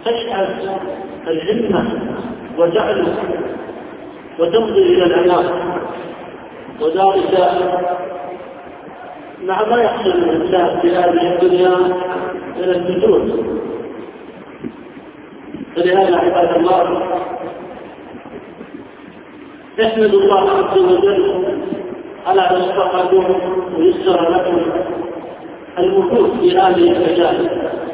تشعل الهمة وتعلو وتمضي إلى العناء، وذلك مع ما يحصل الإنسان في هذه الدنيا من الفتور. فلهذا عباد الله احمدوا الله عز وجل على أن وفقكم ويسر لكم المكوث في هذه المجال.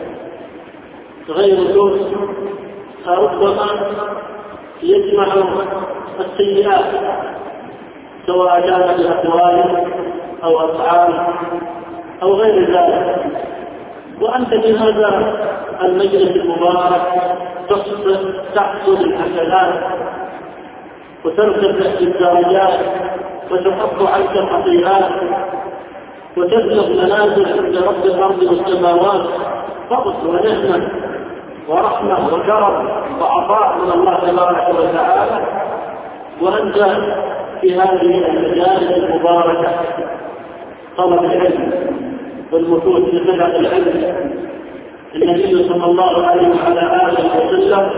غيركم ربما يجمع السيئات سواء كانت بأقوال أو أفعال أو غير ذلك، وأنت في هذا المجلس المبارك تحصل الحسنات وترتفع الدرجات وتحط عنك الخطيئات وتبلغ منازل عند رب الأرض والسماوات، فضل ونعمة ورحمة وكرم وعطاء من الله تبارك وتعالى، وأنت في هذه المجالس المباركة طلب العلم والمكوث في خلع العلم. النبي صلى الله عليه وعلى آله وسلم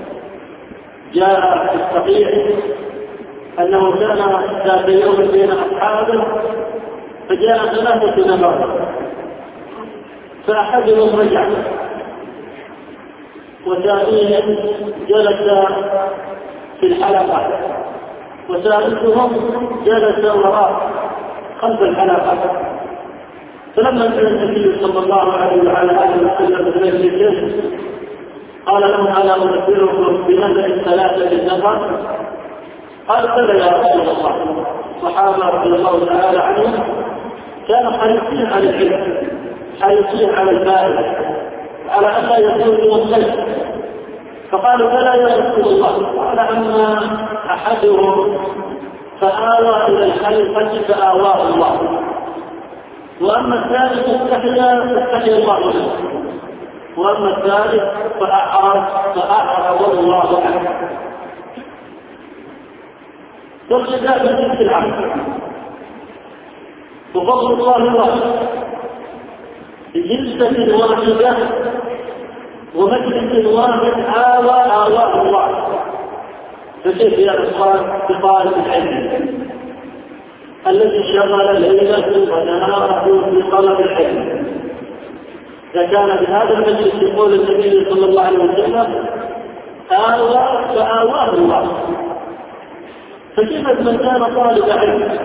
جاء في الصحيح أنه كان ذات يوم بين أصحابه فجاء 3 نفر، فأحدهم رجع وثانيهم جلس في الحلقة وثالثهم جلس وراء خلف الحلقة. فلما كان النبي صلى الله عليه وعلى آله وسلم بمجلسه قال لهم: ألا أذكركم بنبأ 3 نفر؟ قال: بلى يا رسول الله. الصحابة رضي الله تعالى عنهم كانوا حريصين على العلم، حريصين على الفائدة، على أن لا يكونوا الخير. فقالوا: بلى يا رسول الله. قال: أما أحدهم فآوى إلى الخليفة فآواه الله، وأما الثالث فاستحيا الله منه، وأما الثالث فأعرض الله عنه. والجزاء من جنس العمل، وفضل الله واحد بجلسة واحدة ومجلس واحد آواه الله. فكيف يا إخوان بطالب العلم الذي شغل ليلة ونهاره في طلب العلم؟ إذا كان بهذا المجلس يقول النبي صلى الله عليه وسلم: آوى فآواه الله، فكيف من كان طالب علم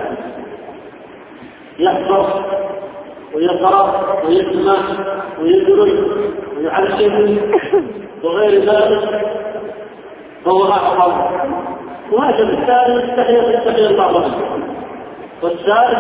يحفظ ويقرأ ويسمع ويدرس ويعلم وغير ذلك فهو أعظم. وهذا الثالث استحيا الله منه، والثالث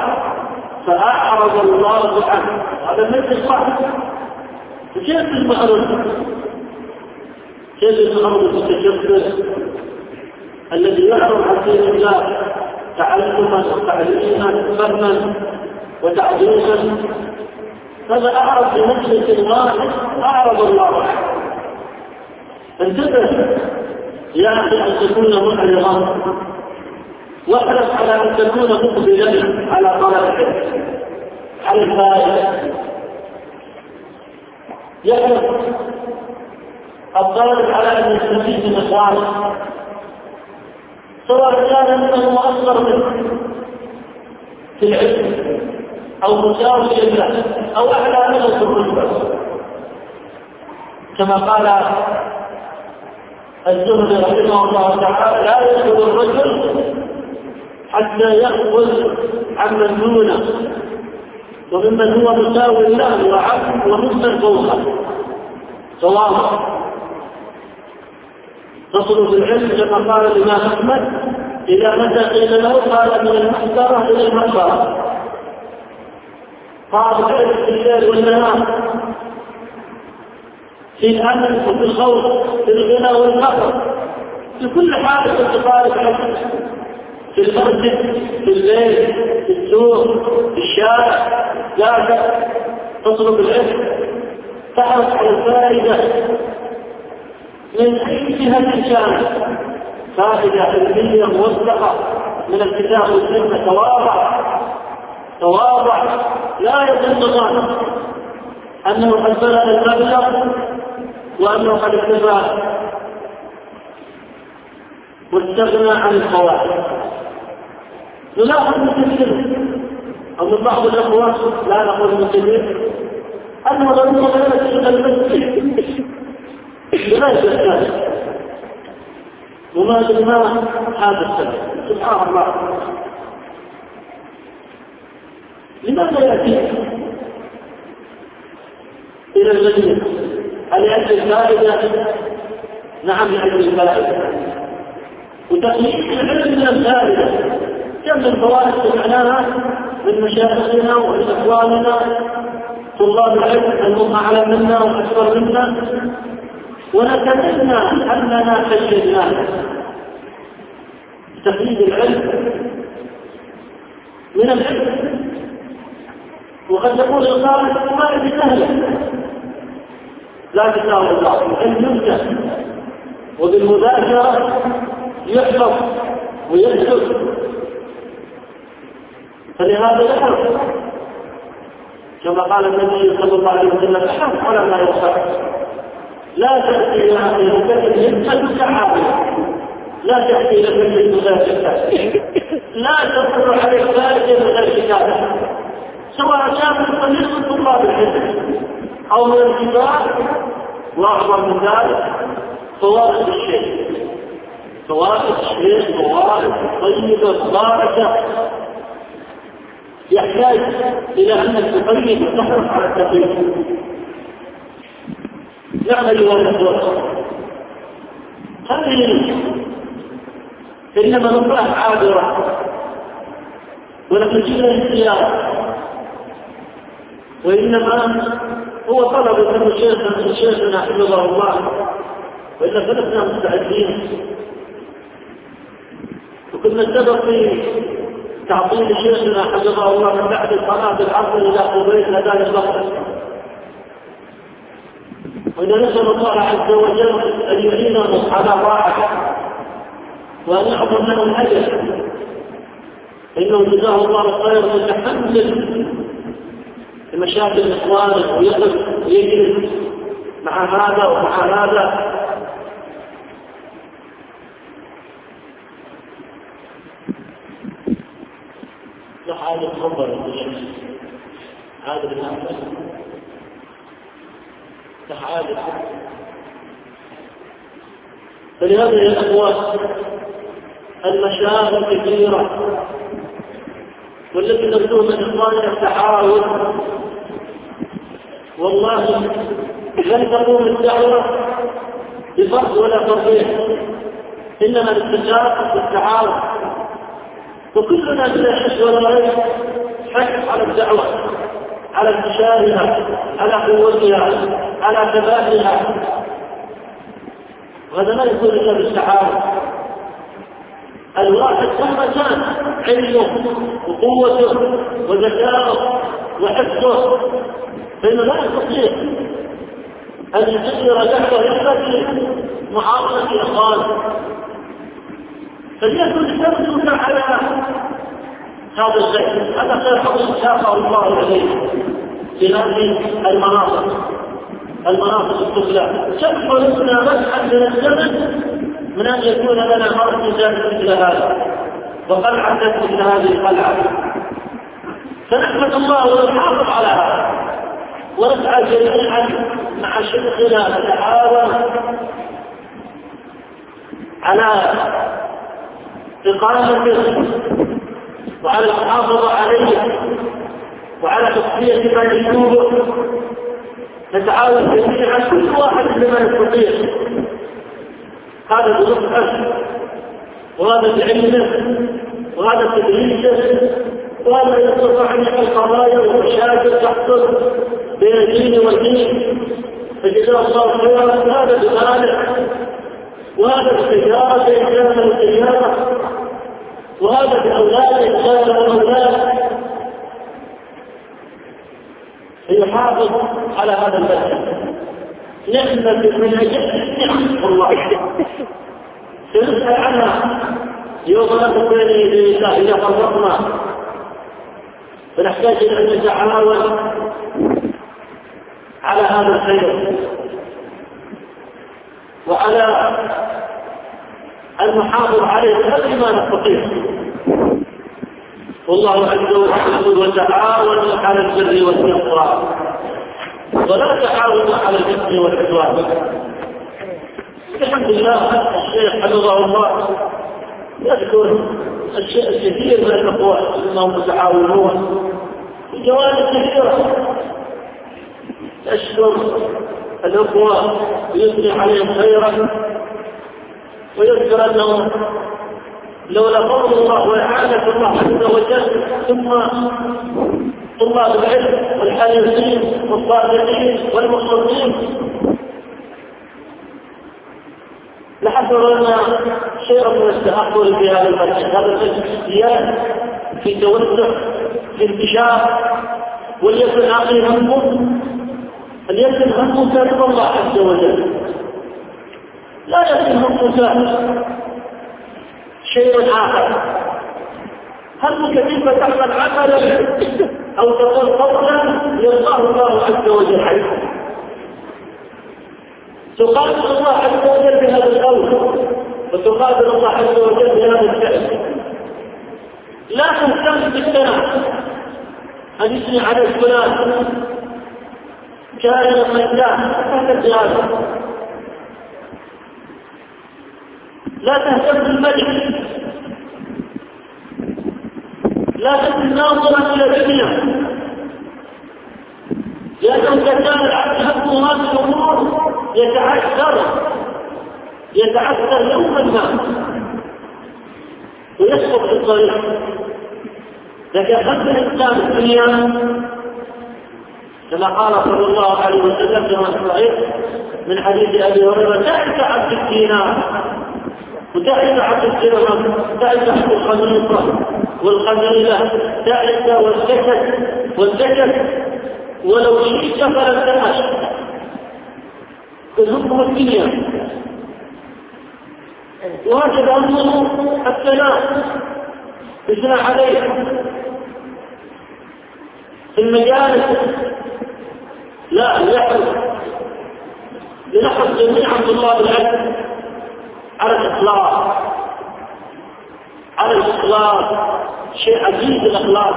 فأعرض الله عنه. هذا مثل واحد. كيف المعرض؟ كيف المعرض المتكبر الذي يعرض عن دين الله تعلما وتعليما فهما وتعظيما؟ هذا أعرض بمجلس واحد أعرض الله عنه. انتبه يا أخي أن تكون معرضا، واحرص على أن تكون مقبلا على طلب العلم، على الفائدة. يحرص الطالب على أن يستفيد من إخوانه، سواء كان منه أصغر منه في العلم أو مساويا له أو أعلى منه في الرتبة، كما قال الزهري رحمه الله تعالى: لا يدخل الرجل حتى يأخذ عمن دونه وممن هو مساوي له وعم وممن فوقه سواء. تصل بالعلم كما قال الإمام أحمد: إذا متى قيل له قال: من المحبرة إلى المحبرة. قال: العلم في الليل والنهار، في الأمن وفي الخوف، في الغنى والفقر، في كل حال تتطالب عنه، في المسجد، في الليل، في السوق، في الشارع، لا تطلب العلم، تحرص على الفائدة من أي جهة كانت، فائدة علمية موثقة من الكتاب والسنة. تواضع، لا يظن ظن أنه قد بلغ المبلغ وأنه قد اكتفى واستغنى عن الخوارج. نلاحظ كثير أو من بعض الأخوات، لا نقول المسلمين، أنه ضرورة غير تشغل المسجد بغير ذلك، وما دمنا هذا السبب. سبحان الله، لماذا يأتي إلى المدينة؟ هل يأتي الفائدة؟ نعم يأتي الفائدة، وتقليد العلم من الفائدة. كم من فوائد سمعناها من مشايخنا ومن إخواننا طلاب العلم أنهم أعلم منا وأكثر منا، ونتمنى أننا خشيناه. تقليد العلم من العلم، وقد يقول القائل ما يجي سهلا، لا تساوي الله. العلم يمكن وبالمذاكرة يحفظ ويكتب، فلهذا يحفظ كما قال النبي صلى الله عليه وسلم: احفظ ولا ما يخفى. لا تأتي إلى أخيرك الهمة عابرة، لا تأتي إلى فجر بغير كتاب، لا تقر عليك فائدة بغير كتاب، سواء كان من طريق طلاب العلم أو من الكتاب. وأعظم من ذلك فوائد الشيء، فوائد الشيء فوائد طيبة باركة، يحتاج إلى أن تقيم وتحرص على التقييم. نعمل ونحرص هذه إنما نطلع عابرة، ولكن جئنا السيارة، وإنما هو طلب من شيخنا حفظه الله، وإلا فلسنا مستعدين. وكنا السبب في تعطيل شيخنا حفظه الله من بعد صلاة العصر إلى قبيل أذان الظهر. وإذا نسأل الله عز وجل أن يعيننا على طاعته وأن يعظم لنا الأجر، إنه جزاه الله خير متحمل لمشاكل إخوانه، ويقف ويجلس مع هذا ومع هذا. هذا الخبر هذا بالنسبة لحاجة. فلهذا يا أخوات المشاغل كثيرة، والتي نرجو من إخواننا التعاون. والله لن تقوم الدعوة بفرض ولا تربيع، إنما الاتفاق والتعاون، وكلنا بلا حس ولا ريب حث على الدعوة، على انتشارها، على قوتها، على ثباتها. وهذا لا يكون إلا بالتعاون. الواحد مهما كان علمه وقوته وذكاؤه وحفظه، فإنه لا يستطيع أن يسير دعوة إلا بمعاونة إخوانه. فليكن يمسك على هذا الشيء، هذا خير حق شاقه الله عليه في هذه المناطق السفلى. شكرنا مسحا من الزمن من أن يكون لنا مركزا مثل هذا وقلعة مثل هذه القلعة، فنحمد الله ونحافظ على هذا، ونسعى جميعا مع شيخنا نتعاون على إقامته وعلى المحافظة عليه وعلى تصفية ما يشوبه. نتعاون جميعا كل واحد بما يستطيع، هذا بنصحه وهذا بعلمه وهذا بتدريسه، وهذا يستطيع أن يحل قضايا ومشاكل تحصل بين الدين والدين، فجزاه الله خيرا. هذا بماله، وهذا بالتجارة إنسان والتجارة، وهذا بأولاد إنسان والأولاد، فيحافظ على هذا المسجد. نعمة من أجل نعم والله سنسأل عنها يوم نقف بين يدي الله إذا فرطنا، فنحتاج أن نتعاون على هذا الخير. وعلى أن نحافظ عليه بقدر ما نستطيع. والله عز وجل وتعاونوا على البر والتقوى ولا تعاونوا على الإثم والعدوان. الحمد لله الشيخ حفظه الله يذكر الشيء الكثير من الأخوات أنهم متعاونون في جوانب كثيرة. أشكر الأخوة ويثني عليهم خيرا ويذكر أنه لولا فضل الله وإعانة الله عز وجل ثم طلاب العلم والحريصين والصادقين والمخلصين لحصل لنا شيء من التأخر في هذا المجال. هذا المجال في توسع في انتشار وليكن عقل همه فليكن همه رضا الله عز وجل لا يكن همه شيء آخر. همك كيف تعمل عملا أو تقول قولا يرضاه الله عز وجل عنه تقابل الله عز وجل بهذا القول وتقابل الله عز وجل بهذا الفعل. لا تهتم بالثناء أن يثني على فلان كائنا من كان هذا. لا تهتم بالملك لا تكن ناظرا إلى الدنيا لأنه كان العبد همه هذه الأمور يتعثر يوما ما ويسقط في الطريق. لكن هم الإنسان الدنيا كما قال صلى الله عليه وسلم كما صحيح من حديث أبي هريرة تعس عبد الدينار وتعس عبد الدرهم تعس عبد الخميصة والقميلة تعس والزكت ولو شئت فلن تنعش تذوقه الدنيا. وهكذا أمره الثناء يثنى عليه في المجالس لا يحرص لنحرص جميعا طلاب العلم على الإخلاص شيء عجيب الإخلاص.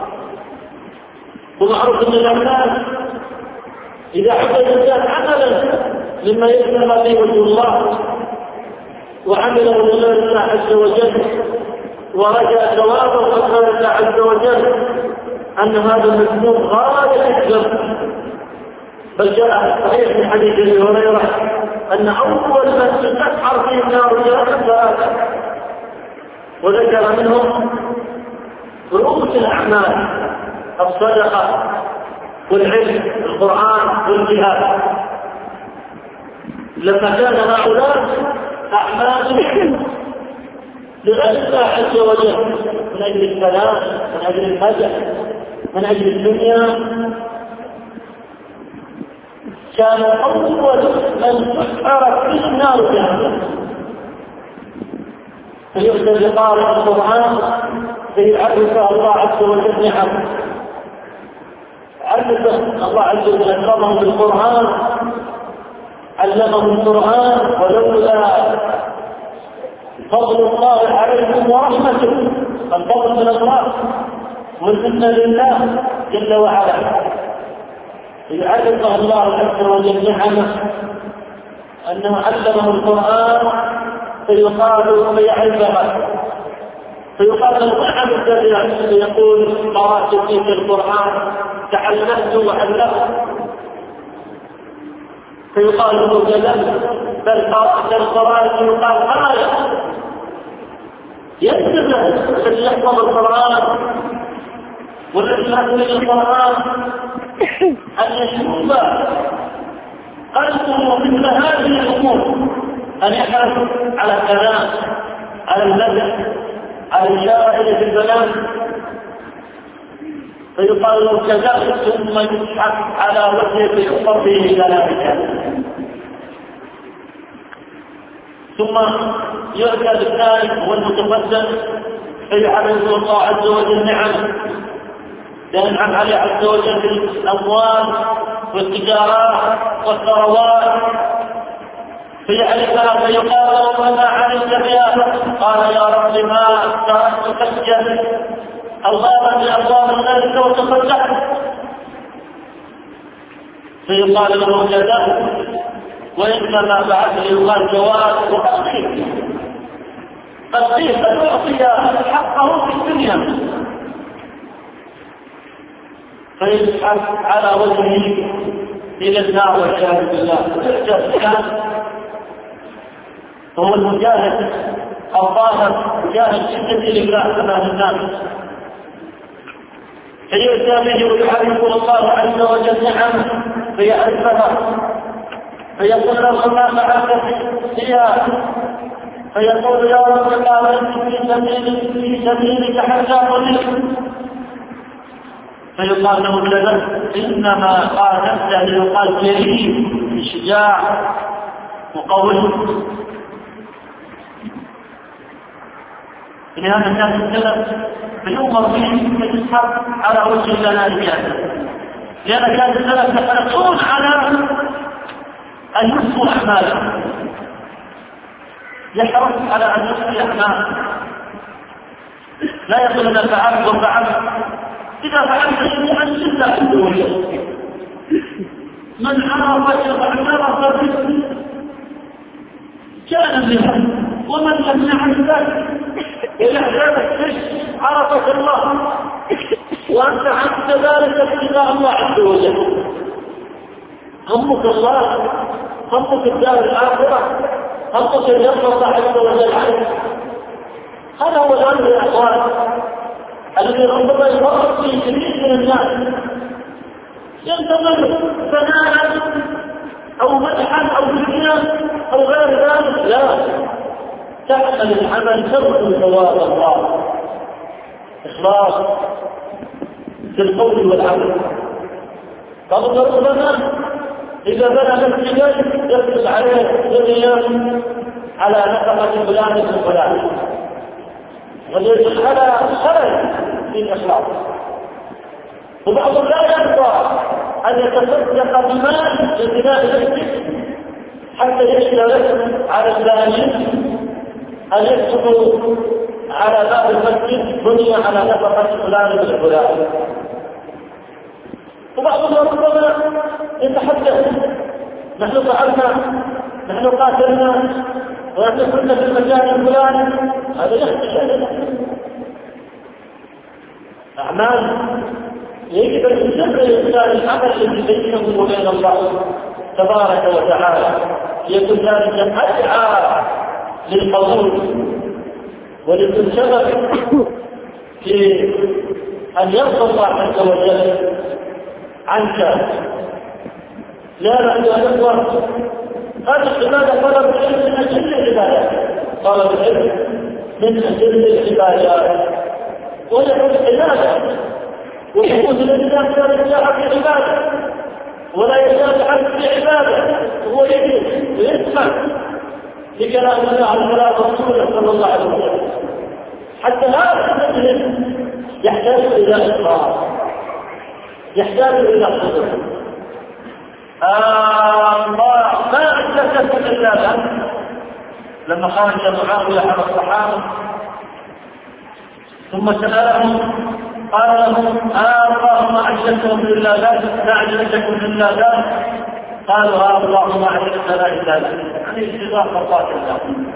ومعروف أن الناس إذا عمل الإنسان عملا مما يسلم به وجه الله وعمله لله الله عز وجل ورجع ثوابه وقال الله عز وجل أن هذا المذنوب غاية الذنب. بل جاء الصحيح في حديث ابي هريره ان اول من تسعر فيه النار جهنم ثلاثه وذكر منهم رؤوس الاعمال الصدقه والعلم القران والجهاد. لما كان هؤلاء اعمالهم لغير الله عز وجل من اجل السلام من اجل المدح من اجل الدنيا كان أول من تسعر فيه النار جهنم. فيؤتى بقارئ القرآن فيعرف الله عز وجل نعمه عرف الله عز وجل أكرمه بالقرآن علمه القرآن ولولا فضل الله عليكم ورحمته الفضل من الله والمنة لله جل وعلا. يعرف الله عز وجل نعمه أنه علمه القرآن فيقال فيعرفها فيقال النعم الكبيرة يقول قرأت فيك القرآن تعلمت وعلمت فيقال له كذلك بل قرأت القرآن فيقال آية يكتب الذي يحفظ القرآن والذي يحفظ القرآن أن يشوف قلبه مثل هذه الأمور أن يحرص على الكلام على المدح على الإشارة إلى البنات فيقال له كذلك ثم يسحب على وجهه فيحفظ به كلامك ثم يؤتى بالثالث والمتقدم فيعرض الله عز وجل نعمه ينعم عليه عز وجل بالأموال والتجارات والثروات فيعرفها فيقال له ماذا علمت بها؟ قال يا رب ما تركت فجا أو بابا من أبواب النار وتصدقت. فيقال له كذا، وإنما بعث يقال جواد وقصير قد أعطي حقه في الدنيا، فيسحب على وجهه إلى النار والعياذ بالله. هو المجاهد الظاهر مجاهد جدا لله أمام الناس، فيؤتى به ويعرف الله عز وجل نعمه فيعرفها، فيقول له ما فعلت فيها، فيقول يا رب قال في سبيلك حتى قلت، فيقال له كذا إنما قال ليقال كريم شجاع مقوي. لهذا كان السلف فيؤمر به فيسحب على وجه الجنازة، لأن كان السلف يحرصون على أن يحصوا أعماله، يحرص على أن يحصي أعماله، لا يقول أنا فعلت وفعلت. إذا فعلت شيئا إلا عنده من عرف كان منه، ومن لم يعرف ذلك إلى ذلك عرفك الله، وأنت عبد ذلك ابتغاء الله عز وجل. همك الله، همك الدار الآخرة، همك أن يرضى الله عز وجل عنك. هذا هو الأمر يا أخوان الذي ربما يفرط فيه كثير من الناس، ينتظر ثناء أو مدحا أو دنيا أو غير ذلك. لا، تعمل العمل ترجو ثواب الله، إخلاص في القول والعمل. قبل ربما إذا بنى مسجدا يفرض عليه دنيا على نفقة فلان وفلان، ويجب على خلل في الإخلاص. وبعضهم لا يرضى أن يتصدق بمال لبناء المسجد حتى يشترط على الثاني أن يكتبوا على باب المسجد بني على نفقة فلان وفلان. وبعضهم ربما يتحدث نحن فعلنا، نحن قاتلنا، ونحن كنا في المكان الفلاني. هذا يخشى أعمال يجب أن يسر الإنسان العمل الذي بينه وبين الله تبارك وتعالى، يكون ذلك أدعى للقبول وللانشغال في أن يرضى الله عز وجل عنك. لا نحن نقول هذه العبادة طلب العلم من أجل العبادة، طلب العلم من أجل العبادة، ويكون عبادة ويكون الإنسان يرجع في عبادة ولا يزال عنه في عبادة، هو يجب ويسمع لكلام الله على كلام رسوله صلى الله عليه وسلم. حتى هذا المجلس يحتاج إلى إقرار، يحتاج إلى صدق. ما أجلست إلا ذلك لما خرج معاوية على الصحابة ثم سألهم قال لهم اللهم أجلسهم إلا ذلك، لا أجلسكم إلا ذلك. قالوا اللهم أجلسنا إلا ذلك، يعني اتباع خطوات الله.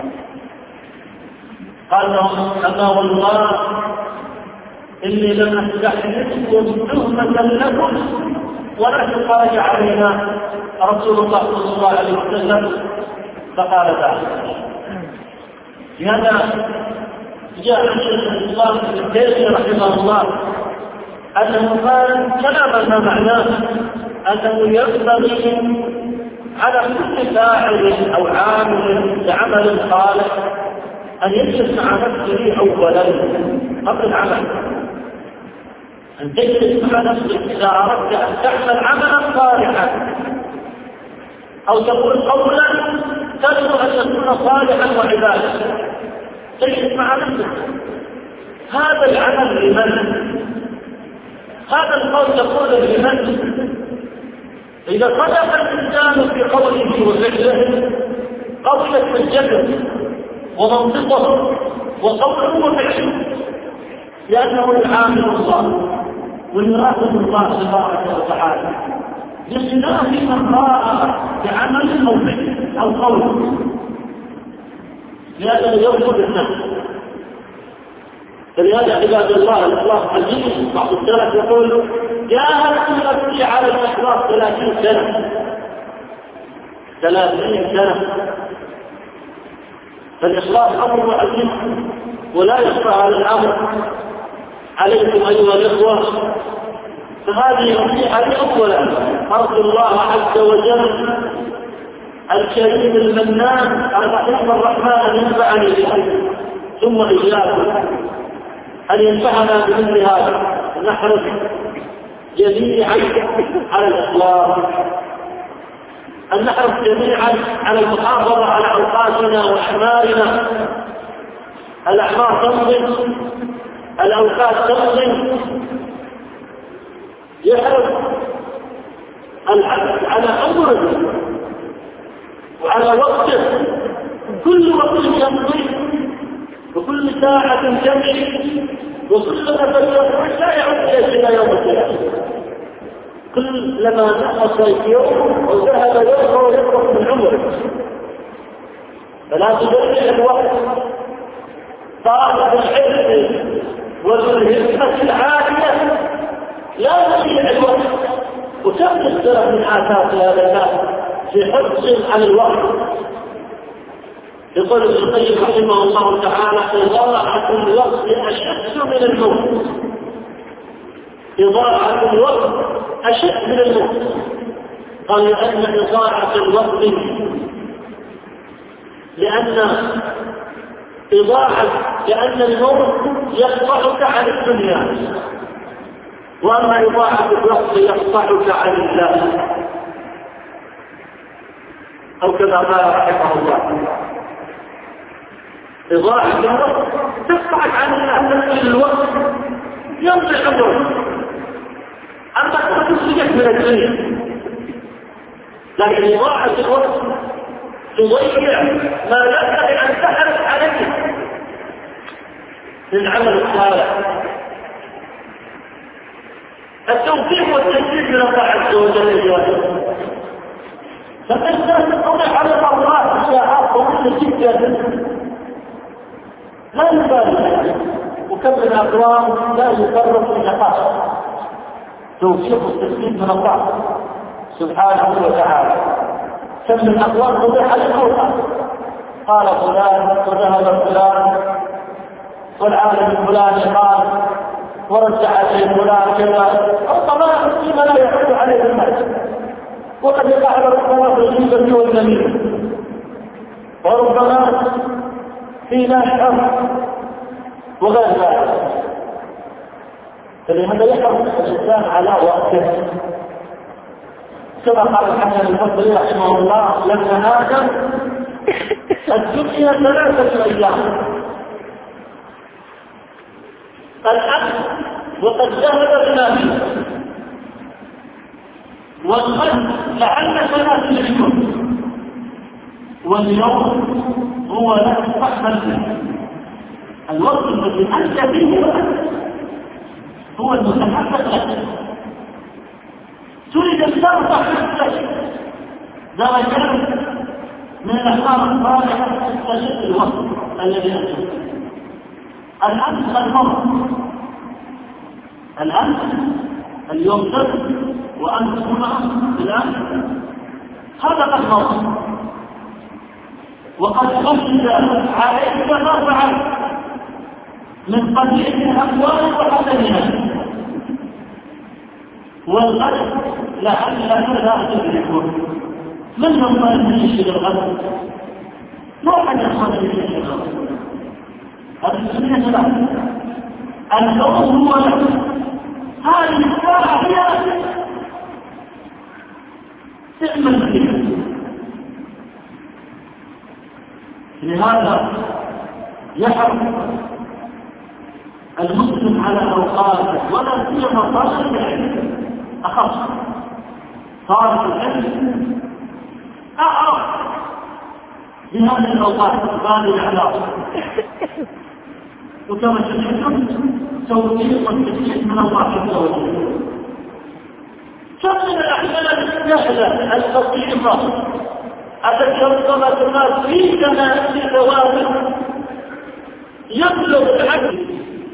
قال لهم أما والله إني لم أستحدثكم تهمة لكم ولكن خرج علينا رسول الله صلى الله عليه وسلم فقال ذلك. لهذا جاء عن شيخ الإسلام ابن تيمية رحمه الله أنه قال كلام ما معناه أنه ينبغي على كل فاعل أو عامل لعمل صالح أن يجلس مع نفسه أولا قبل العمل، أن تجلس مع نفسك إذا أردت أن تعمل عملا صالحا أو تقول قولا ترجو أن يكون صالحا وعبادة، تجلس مع نفسك. هذا العمل لمن؟ هذا القول يقول لمن؟ إذا صدق الإنسان في قوله وفعله قضية الجسد ومنطقه وقوله وفعله، لأنه يعامل الله ويراقب الله تبارك وتعالى بخلاف من راى بعمل أو فعل أو قول، لأنه يرفض النفس. فلهذا عباد الله الإخلاص عزيز. بعض السلف يقول جاهدت نفسي على الإخلاص 30 سنة. فالإخلاص أمر عزيز ولا يخفى على الأمر عليكم أيها الإخوة. فهذه نصيحة أولا أرجو الله عز وجل الكريم المنان الرحيم الرحمن أن ينفعني به ثم إياكم أن ينفعنا بمثل هذا. نحرص جميعا على الإخلاص، أن نحرص جميعا على المحافظة على أوقاتنا وأعمارنا. الأعمار تمضي، الأوقات تمضي. يحرص العبد على أمره وعلى وقته، كل وقت يمضي وكل ساعة تمشي وكل نفس يخرج لا يعود إلى يوم القيامة. كلما نقص يوم وذهب يوم ويخرج من عمره. فلا تضيع الوقت. طالب العلم والهمة العالية لا تضيع الوقت، وكم تختلف من آثار هذا الناس في حرص على الوقت. يقول ابن القيم رحمه الله تعالى إضاعة الوقت أشد من الموت. إضاعة الوقت أشد من الموت. قال لأن إضاعة الوقت لأن الموت يقطعك عن الدنيا، وأما إضاعة الوقت يقطعك عن الله، أو كما قال رحمه الله. إضاعة الوقت تقطعك عن الله، تقتل الوقت يمضي عمرك. أما تخرجك من الدنيا، لكن إضاعة الوقت تضيع ما ينبغي أن تحرص عليه للعمل الصالح. التوفيق والتسديد من الله عز وجل. فالناس تطلع على الأوقات ساعات طويلة جدا لا يبالي، وكم من أقوام لا يفرق في نقاش. توفيق والتسديد من الله سبحانه وتعالى. كم من أقوام تضيع على الأوقات. قال فلان وذهب فلان والعالم الفلاني قال ورد عليه فلان كذا، ربما فيما لا يعود عليه الناس، وقد يقع ربما في الغيبة والنميمة، وربما في نشر وغير ذلك. فلهذا يحرص الإنسان على وقته. كما قال الحسن البصري رحمه الله لما آدم الدنيا 3 أيام، الأمس وقد ذهب بنا والغد لعل 3 أشهر، واليوم هو لا تستقبل به. الوقت الذي أنت فيه هو المتحدث لك. تريد أن ترفع نفسك درجات من الأخبار الصالحة تستشف الوقت الذي أنت فيه. الأمس المرض، الأمس اليوم سبت وأنت هنا الآن، هذا قد مر وقد خشد عليك رفعا من قبيح الأقوال وحسنها، والغد لعلك لا تدركه. من يرضى أن يشهد الغد؟ لا أحد يرضى أن يشهد الغد. هذه الدنيا ثلاثة، اليوم هو لك، هذه الساعة هي تعمل فيها. لهذا يحرص المسلم على أوقاته، ولا سيما طالب العلم أخص. طالب العلم أعرف بهذه الأوقات وهذه الأعراض. وكما سمعتم توفيق والتسليم من الله عز وجل. فمن الأحوال السهلة البسيطة أتكرمت الناس في كنائس ثوابت يبلغ العدل.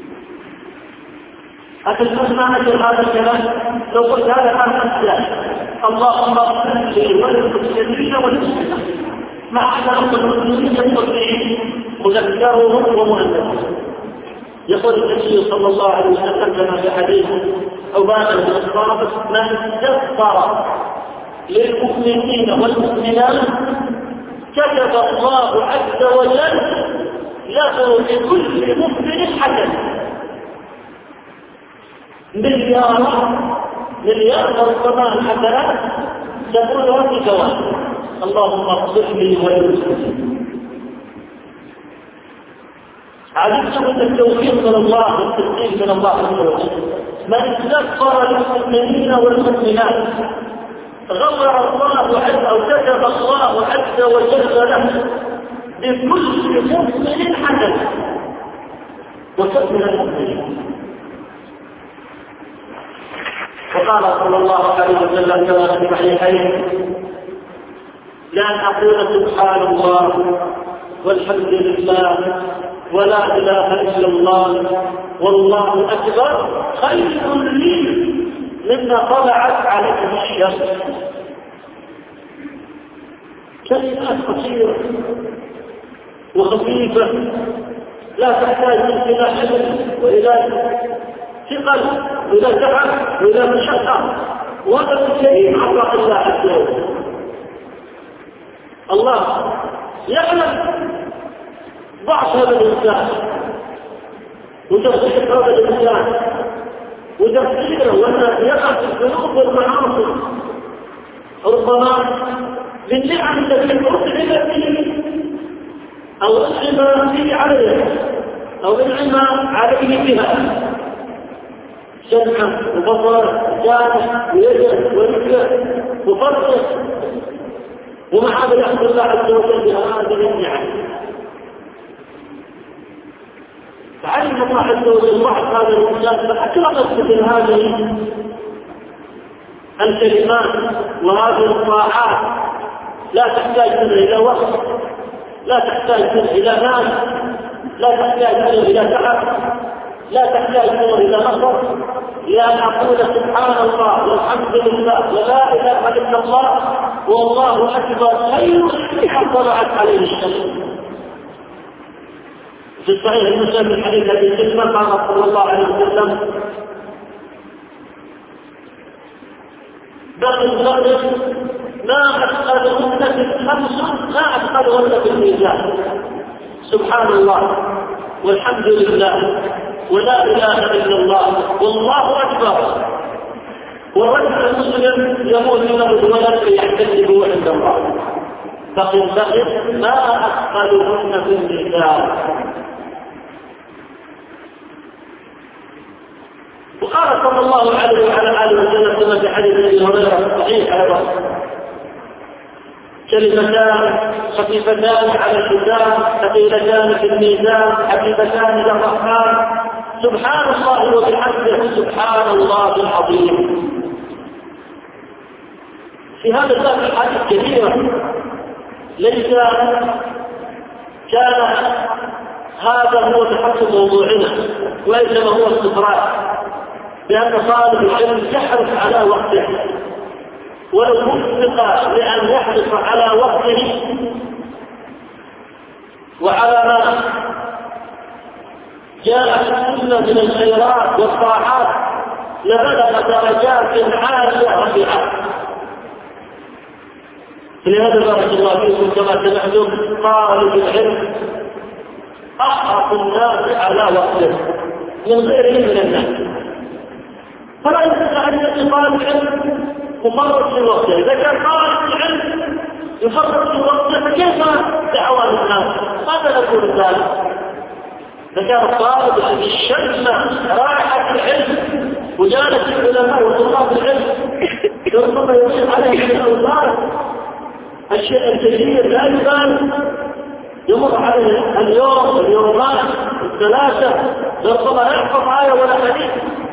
أتسمع هذا الكلام لو قلت هذا كان أسلم اللهم اغفر لي وللمسلمين والمسلمات مع أن المسلمين المطيعين مذكرهم ومؤنثهم. يقول النبي صلى الله عليه وسلم كما في حديث عبادة بن الصامت: من استغفر للمؤمنين والمؤمنات كتب الله عز وجل له لكل مؤمن حسنة. مليار ربما حسنات تقولها في ثواب. اللهم اغفر لي وللمسلمين. علمتم ان التوفيق من الله والتسليم من الله عز وجل. من استغفر للمؤمنين والمؤمنات غفر الله عز او كتب الله عز وجل له لكل مؤمن حسنة وكتب المؤمنين. وقال صلى الله عليه وسلم كما في الصحيحين: لأن أقول سبحان الله والحمد لله ولا إله إلا الله والله أكبر خير لي مما طلعت عليه الشمس. كلمات قصيرة وخفيفة لا تحتاج إلى حدث وإلى ثقل وإلى تعب وإلى مشقة، وهذا الكريم عطاء الله عز وجل. الله يعلم ضعف هذا الإنسان وتفسير هذا الإنسان وتفسيره وأن يقع في الذنوب والمعاصي ربما بالنعم التي أنعم به أو أنعم به عليه أو أنعم عليه بها، سمع وبصر جارح ويد ورجل وفرق، ومع هذا يحمد الله عز وجل بهذه النعم. فعلم الله عز وجل ضعف هذا الانسان فاكرمت مثل هذه الكلمات وهذه الطاعات. لا تحتاج منه الى وقت، لا تحتاج منه الى مال، لا تحتاج منه الى تعب، لا تحتاج منه الى نصر، لأن أقول سبحان الله والحمد لله ولا إله إلا الله والله أكبر خير مما طلعت عليه الشمس. في الصحيح المسلم من حديث أبي سلمة قال صلى الله عليه وسلم: بقي الرجل ما أثقلهن في الخمس ما أثقلهن في الميزان. سبحان الله والحمد لله ولا إله إلا الله والله أكبر. والرجل المسلم يموت له الولد فيحتسبه عند الله. فقل ما أثقلهن في الميزان. وقال صلى الله عليه وعلى آله وسلم في حديث أبي هريرة الصحيح أيضا: كلمتان خفيفتان على اللسان ثقيلتان في الميزان حبيبتان إلى الرحمن سبحان الله وبحمده سبحان الله العظيم. في هذا الباب أحاديث كثيرة، ليس كان هذا هو تحدث موضوعنا وإنما هو استطراد، لأن طالب العلم يحرص على وقته ولو وفق لأن يحرص على وقته وعلى ما جاء السنة من الخيرات والطاعات لبلغ درجات عالية رفيعة. فلهذا بارك الله فيكم كما سمعتم طالب العلم أحرص الناس على وقته من غيره من الناس، فلا يستطيع أن يأتي طالب العلم مفرط في وقته. إذا كان طالب العلم يفرط في وقته فكيف دعوة الناس؟ ماذا نقول ذلك؟ إذا كان الطالب الشمس راحة العلم وجالس العلماء وطلاب العلم ربما يصير عليه من الأوزار الشيء الكثير لا يبال يمر عليه اليوم اليومان الثلاثة ربما لا يحفظ آية ولا حديث،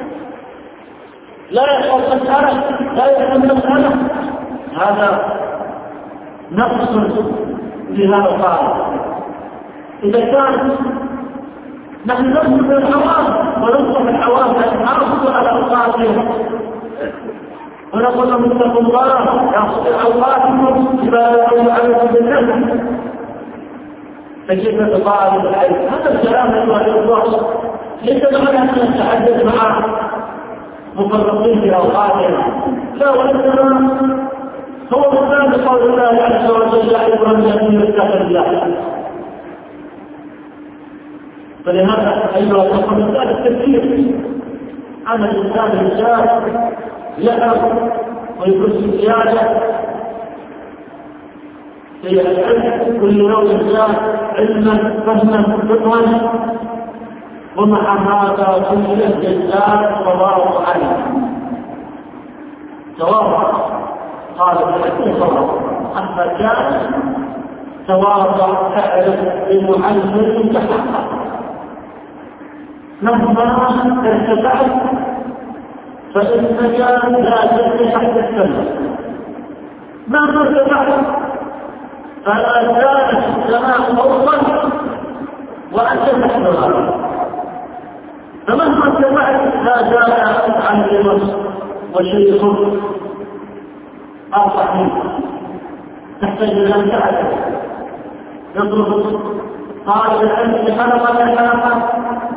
لا يحفظ مسألة، لا يفهم مسألة. هذا نقص في هذا القائد. إذا كان نحن ننصف الحوام وننصف الحوام أن نعرض على أوقاتهم ونقول لهم اتقوا الله يصلح أوقاتكم بما يعود عليكم بالنفس. فكيف تطالب العلم؟ هذا الكلام أيها الأخوة ليس معنى أن نتحدث مع مفرطين في أوقاتهم، لا، وإنما هو مثال قول الله عز وجل يعلم أن يتقي الله. فلهذا أيها الأخوة مثال التفكير أن الإنسان الإنسان يعلم ويكون زيادة في العلم كل يوم زاد علما فهما فقها، ومع هذا كل الجزاء تواضع عنه تواضع. قال الحكم تواضع، أما كان تواضع تعرف لمعلم تحقق مهما ارتفعت فإنك لا تجد تحت السماء، مهما ارتفعت فلا زالت السماء فوقا وأنت تحت الأرض، فمهما ارتفعت لا زال عن النص وشيخ أرفع منك، تحتاج إلى أن تعرف يضرب قال العلم حلقة حلقة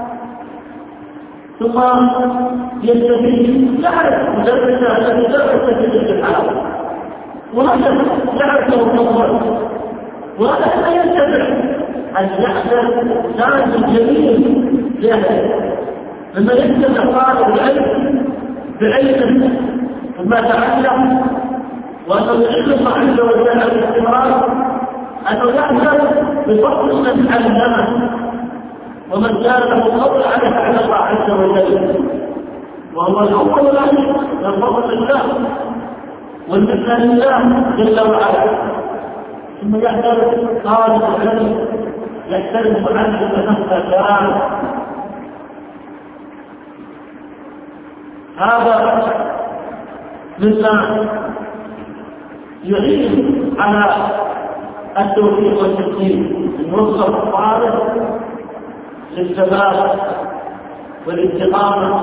ثم يستفيد يعرف مدرسة الذي درس في تلك الحلقة وهذا يعرف الموضوع، وهذا لا ينتبه أن يحدث درس جميل له لما يتبع طالب العلم بعلمه وما تعلم، وأنه يعلم عز وجل الاستمرار، أنه يحدث بفضل من علمه ومن كان له فضل على الله عز وجل، وهو الأول له من فضل الله والمثل لله جل وعلا. ثم يحترم طالب العلم يحترم عنه نفسه. هذا مما يعين على التوفيق والتسليم، يوصل الطالب للثبات والاستقامة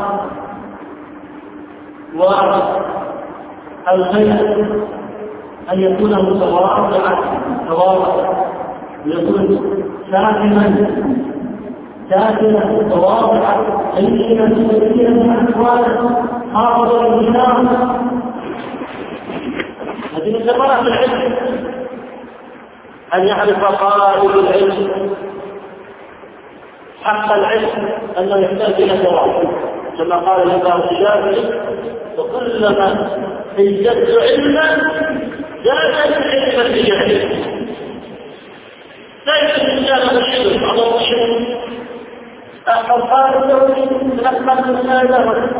والخير، أن يكون متواضعا ويكون ساكنا متواضعا لينا سكينا عن اخوانه حافظ اللسان. هذه من ثمرات العلم أن يعرف قائد العلم حق العلم أنه يحتاج إلى تواضع، كما قال الإمام الشافعي: وكلما ازددت علما زاد العلم بجهله. ليس الإنسان مشهور على المشهور القائد من أكمل المسائل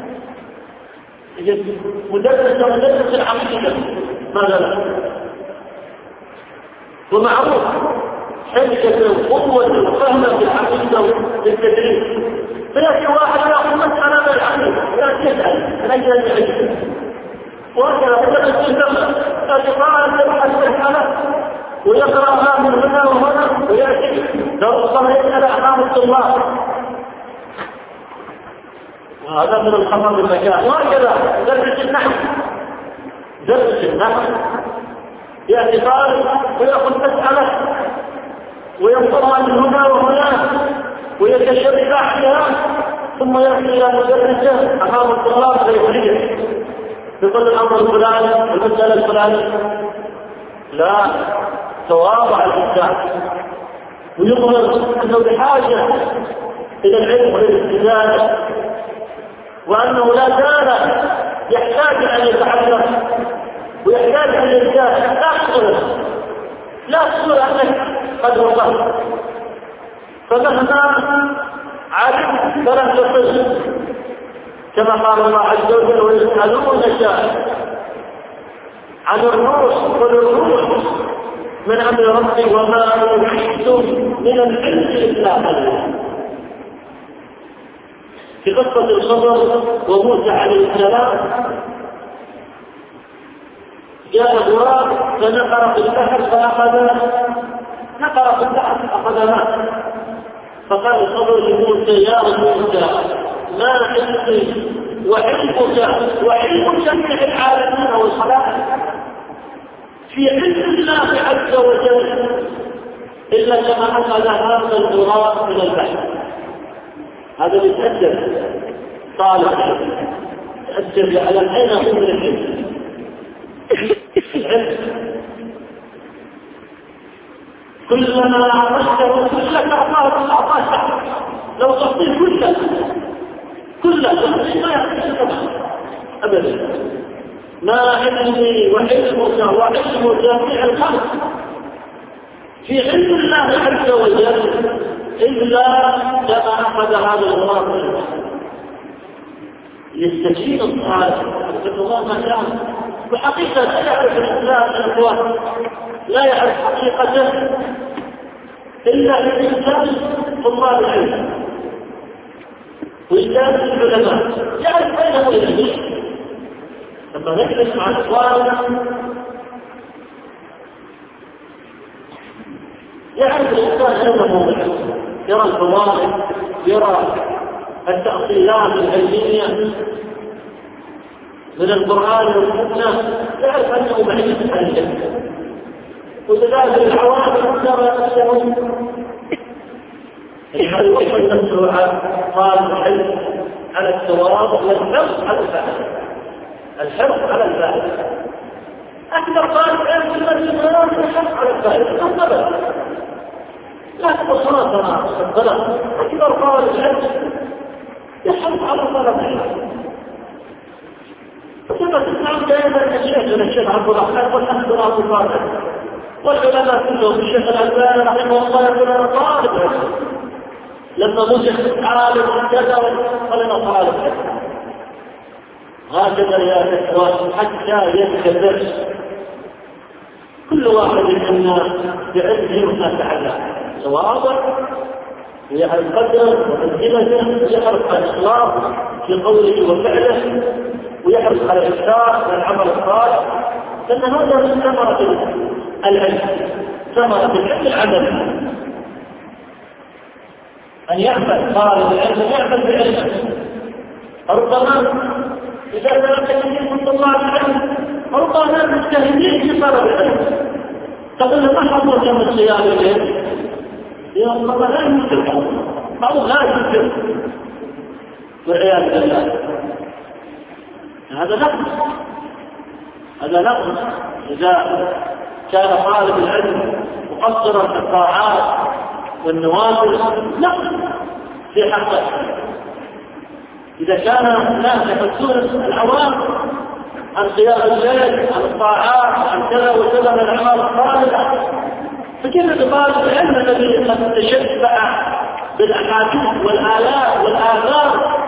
مدرس العقيدة مثلا، ومعروف حجة وقوة وفهمة في العقيدة والتدريس، فيأتي واحد يأخذ مسألة من العقيدة لا تسأل من أجل العلم، وهكذا مدرس الزمن يأتي قائد يبحث مسألة ويقرأها من هنا وهنا ويأتي لو أصلا يسأل أحكام الطلاب، وهذا من الخطر بالمكان. وهكذا درس النحو يأتي طالب ويأخذ مسألة وينظرها من هنا وهنا ويتشبع فيها، ثم يأتي إلى مدرسه أمام الطلاب فيخرجه بكل الأمر الفلاني والمسألة الفلانية. لا، تواضع الإنسان ويظهر أنه بحاجة إلى العلم والاستزادة، وأنه لا زال يحتاج أن يتعلم ويحتاج أن يزداد. لا تصل أنك قد وصلت، فمهما علمت فلن تصل، كما قال الله عز وجل: ويسألونك عن الروح قل الروح من أمر ربي وما أوحيتم من العلم إلا قليلا. في قصة الخضر وموسى عليه السلام جاء غراب فنقر في البحر نقر في البحر أخذ ماء، فقال الخضر لموسى يا موسى ما علمي وعلم جميع العالمين والخلائق في علم الله عز وجل إلا كما أخذ هذا الغراب من البحر. هذا يتأدب طالب يتأدب على أين هو من العلم. كلما عرفته كلك أعطاه لو تحصيل كله ما يحصيل أبدا. ما علمي وعلمك وعلم جميع الخلق في علم الله عز وجل إلا كما أخذ هذا الغراب للتسجيل الصالح الله ما شاء. بحقيقة لا يعرف الإسلام الأخوان، لا يعرف حقيقته إلا الإنسان طلاب العلم وإنسان العلماء يعرف أين هو العلم. لما نجلس مع الإخوان يعرف الإنسان أين هو العلم، يرى الفوائد، يرى التأصيلات العلمية من القرآن والسنة، يعرف أنه بعيد عن الجنة. وتدافع العوامل ترى نفسهم يحرص نفسه قال الحرص على الثواب والحرص على الفعل. الحرص على الفعل أكثر طالب علم في المسجد الحرص على الفعل الصلاة، لا الصلاة الصلاة أكثر طالب علم يحرص على طلب العلم. كما تسمعون دائما الشيخ عبد الرحمن والحمد لله الفاضل والعلماء كلهم الشيخ الألباني رحمه الله يقول أنا طالب علم، لما مسك عالم كذا قال أنا طالب علم. هكذا يا إخوان حتى يتكلم كل واحد منا بعلمه ما تعلم، سواء ويعرف قدره ومنزلته، ويعرف الإخلاص في قوله وفعله، ويحرص على الإكثار من العمل الصالح، لأن هذا من ثمرة العلم، ثمرة العلم العمل. أن يعمل طالب العلم يعمل بعلمه. ربما إذا كان كثير من طلاب العلم ربما مجتهدين في طلب العلم، تقول ما حضرت من صيام الليل يا الله لا يمكن بعضهم لا يمكن والعياذ بالله. هذا نقص إذا كان طالب العلم مقصرا في الطاعات والنوافل، نقص في حقه. إذا كان الناس يحسون العوام عن قيام الليل، عن الطاعات، عن كذا وكذا من الأعمال الصالحة، فكيف طالب العلم الذي قد تشبع بالأحاديث والآيات والآثار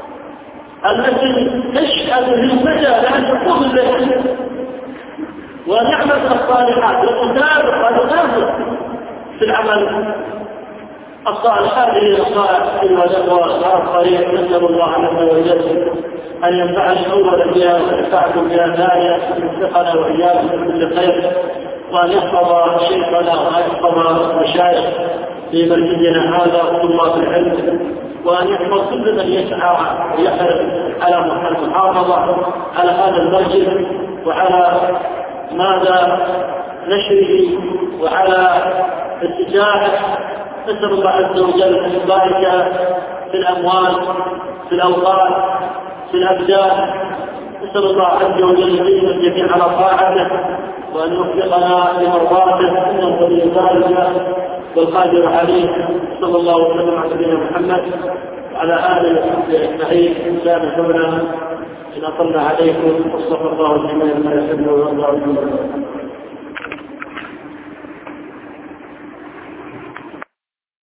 التي تشهد للمدى لأن تقوم الليل ونعمل الصالحات وتنافق في العمل الصالح؟ هذه الصالح والآخرين. نسأل الله عز وجل أن ينفعنا أولا بها وينفعكم بها ثانيا، أن يوفقنا وإياكم بكل خير، وأن يحفظ شيخنا وأن يحفظ مشايخ في مسجدنا هذا وطلاب العلم، وأن يحفظ كل من يسعى ويحرص على المحافظة على هذا المسجد وعلى ماذا نشره وعلى اتجاهه. نسأل الله عز وجل أن يبارك في الأموال، في الأوقات، في الأبدان. نسأل الله عز وجل أن يعين الجميع على طاعته وأن يوفقنا لمرضاته، إنه ولي ذلك والقادر عليه. صلى الله وسلم على سيدنا محمد وعلى آله وصحبه أجمعين. سامحونا إن أطلنا عليكم، واستغفر الله الجميع ما يحب ويرضى.